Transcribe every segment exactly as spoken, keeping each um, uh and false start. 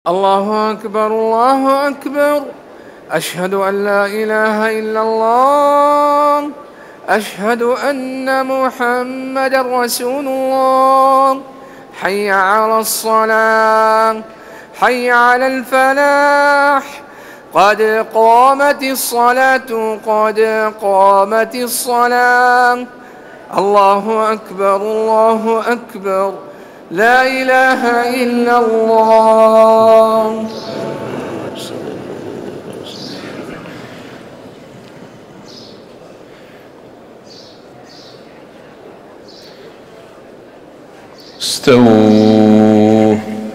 الله أكبر الله أكبر. أشهد أن لا إله إلا الله. أشهد أن محمدا رسول الله. حي على الصلاة، حي على الفلاح، قد قامت الصلاة، قد قامت الصلاة. الله أكبر الله أكبر. لا إله إلا الله. استووا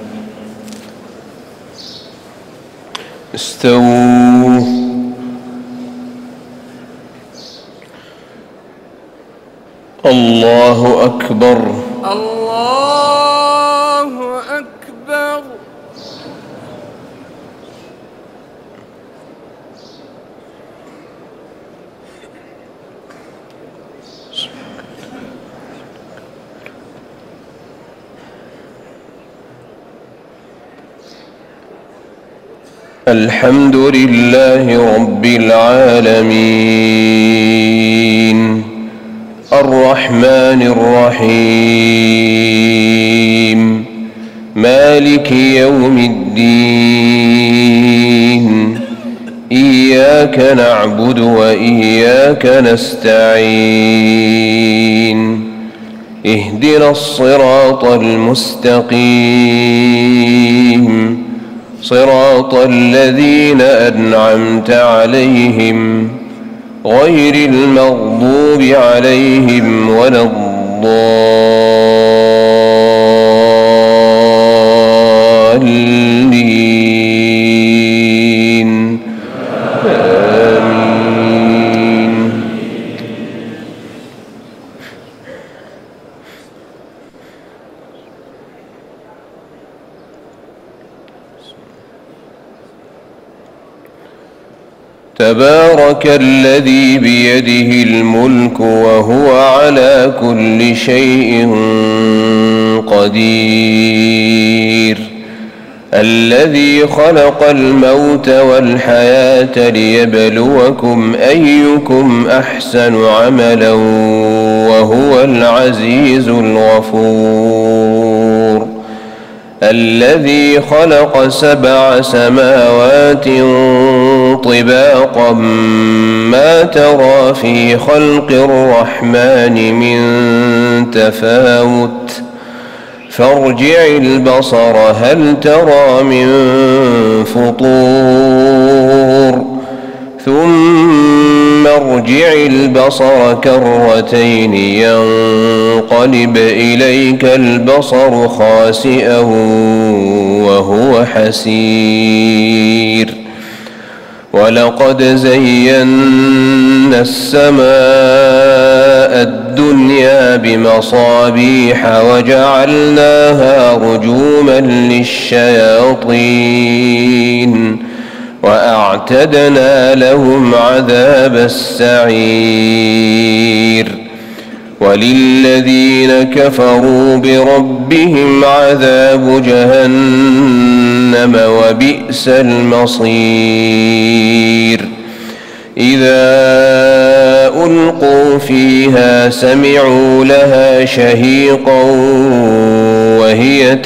استووا الله أكبر الله أكبر. الحمد لله رب العالمين الرحمن الرحيم مالك يوم الدين إياك نعبد وإياك نستعين اهدنا الصراط المستقيم صراط الذين أنعمت عليهم غير المغضوب عليهم ولا الضالين آمين. تبارك الذي بيده الملك وهو على كل شيء قدير الذي خلق الموت والحياة ليبلوكم أيكم أحسن عملا وهو العزيز الغفور الذي خلق سبع سماوات طباقا ما ترى في خلق الرحمن من تفاوت فارجع البصر هل ترى من فطور ثم ارجع البصر كرتين ينقلب إليك البصر خاسئا وهو حسير ولقد زينا السماء الدنيا بمصابيح وجعلناها رجوما للشياطين وأعتدنا لهم عذاب السعير وللذين كفروا بربهم عذاب جهنم وبئس المصير إذا ألقوا فيها سمعوا لها شهيقا وهي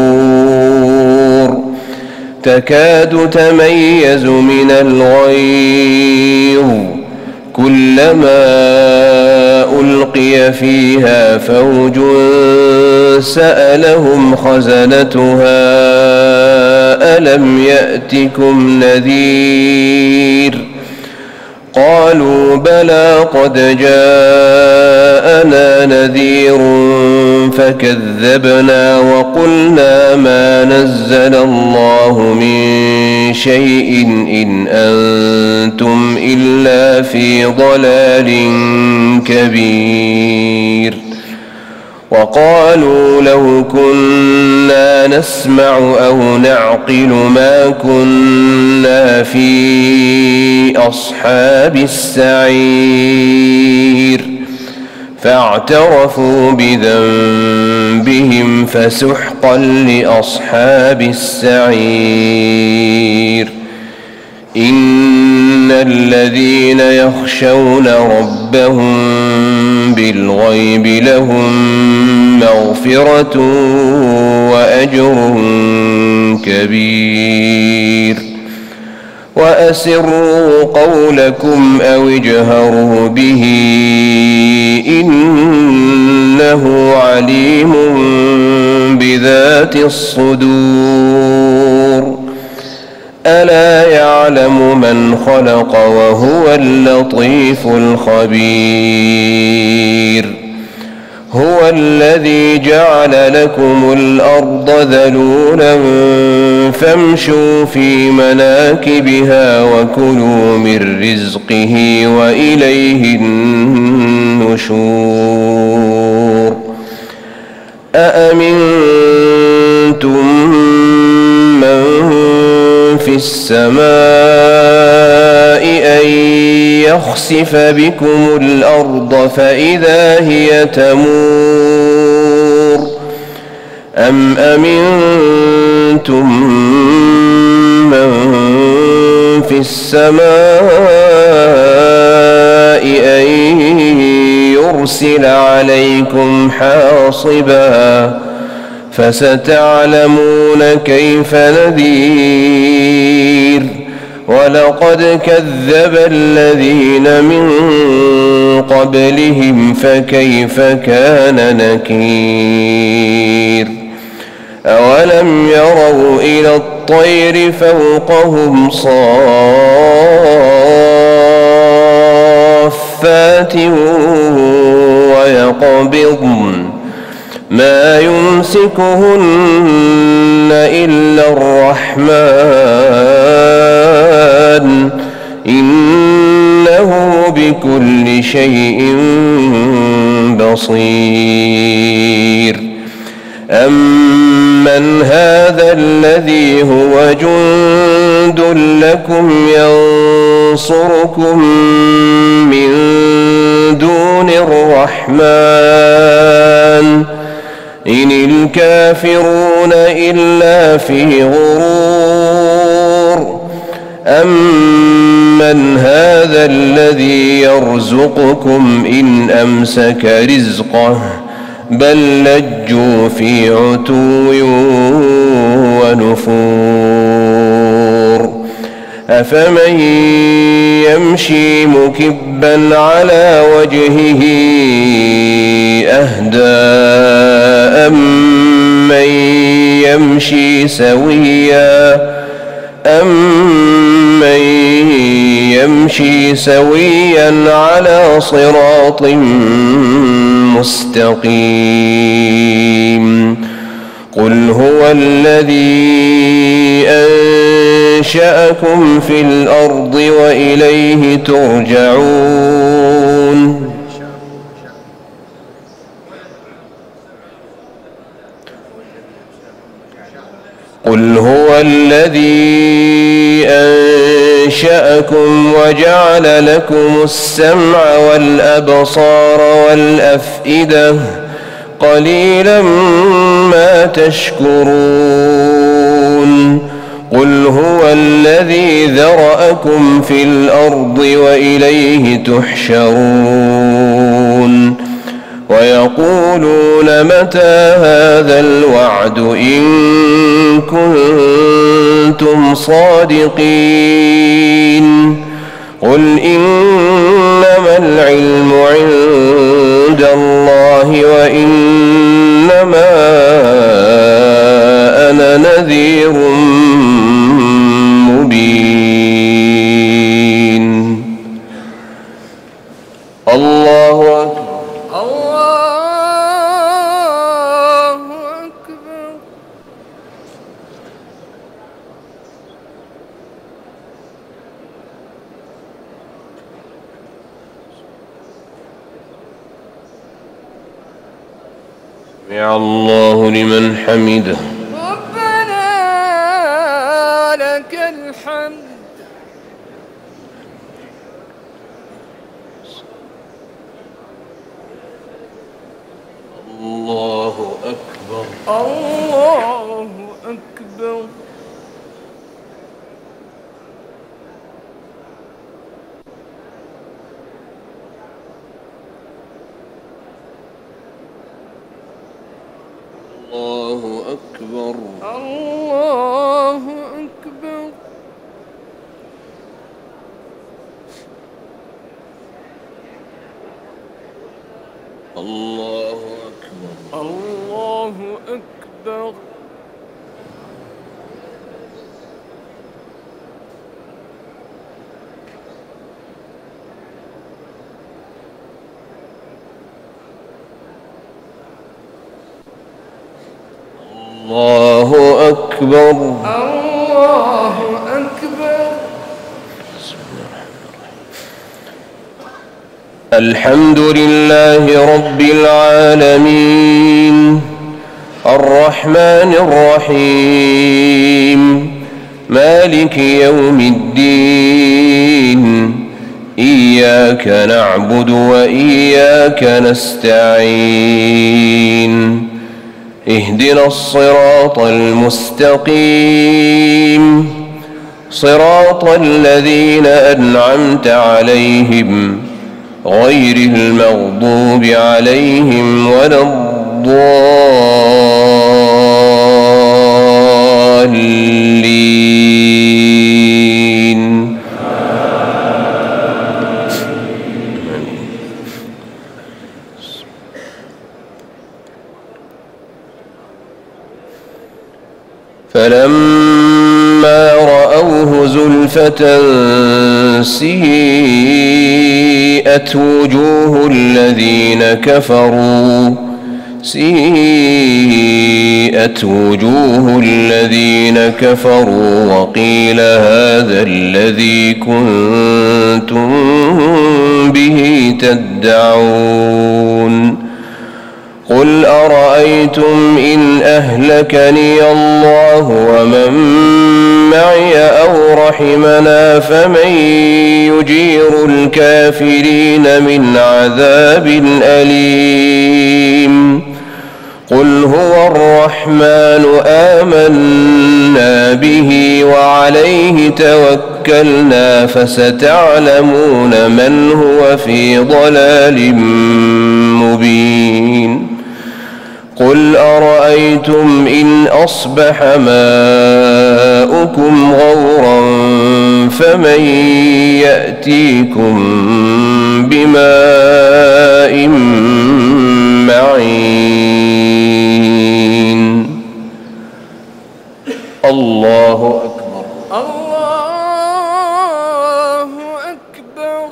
تفور تكاد تميز من الغيظ كلما ألقي فيها فوج سألهم خزنتها ألم يأتكم نذير قالوا بلى قد جاءنا نذير فكذبنا وقلنا ما نزل الله من شيء إن أنتم إلا في ضلال كبير وقالوا لو كنا نسمع أو نعقل ما كنا في أصحاب السعير فاعترفوا بذنبهم فسحقا لأصحاب السعير. إن الذين يخشون ربهم بالغيب لهم مغفرة وأجر كبير. وأسروا قولكم أو اجهروا به إنه عليم بذات الصدور. ألا يعلم من خلق وهو اللطيف الخبير. هو الذي جعل لكم الأرض ذلولا فامشوا في مناكبها وكلوا من رزقه وإليه النشور. أأمنتم من في السماء أن يخسف بكم الأرض فإذا هي تمور. أم أمنتم من في السماء أن يرسل عليكم حاصبا فستعلمون كيف نذير. ولقد كذب الذين من قبلهم فكيف كان نكير. أولم يروا إلى الطير فوقهم صافات ويقبضن ما يمسكهن إلا الرحمن إنه بكل شيء بصير. أمن هذا الذي هو جند لكم ينصركم من دون الرحمن إن الكافرون إلا في غرور. أمن هذا الذي يرزقكم إن أمسك رزقه بل لجوا في عتو ونفور. أفمن يمشي مكبا على وجهه أهدى أمن يمشي سويا أمن يمشي سويا على صراط مستقيم. قل هو الذي أنشأكم في الأرض وإليه ترجعون. قل هو الذي أنشأكم وجعل لكم السمع والأبصار والأفئدة قليلا ما تشكرون. قل هو الذي ذرأكم في الأرض وإليه تحشرون. ويقولون متى هذا الوعد إن كنتم صادقين. قل إنما العلم عند الله وإنما أنا نذير مبين. الله أكبر. سمع الله لمن حمده. ربنا لك الحمد. الله أكبر. الله أكبر. الحمد لله رب العالمين الرحمن الرحيم مالك يوم الدين إياك نعبد وإياك نستعين اهدنا الصراط المستقيم صراط الذين أنعمت عليهم غير المغضوب عليهم ولا الضالين. فلما رأوه زلفة سيئت وجوه الذين كفروا سيئت وجوه الذين كفروا وقيل هذا الذي كنتم به تدعون. قل أرأيتم إن أهلكني الله ومن معي أو رحمنا فمن يجير الكافرين من عذاب أليم. قل هو الرحمن آمنا به وعليه توكلنا فستعلمون من هو في ضلال مبين. قل أرأيتم إن أصبح ماؤكم غورا فمن يأتيكم بماء معين. الله أكبر. الله أكبر.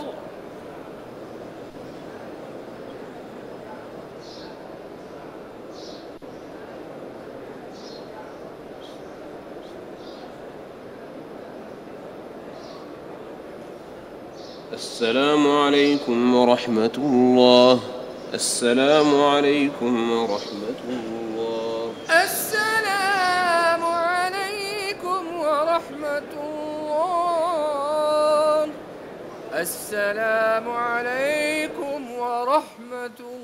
السلام عليكم ورحمة الله. السلام عليكم ورحمة الله. السلام عليكم ورحمة الله. السلام عليكم ورحمة الله.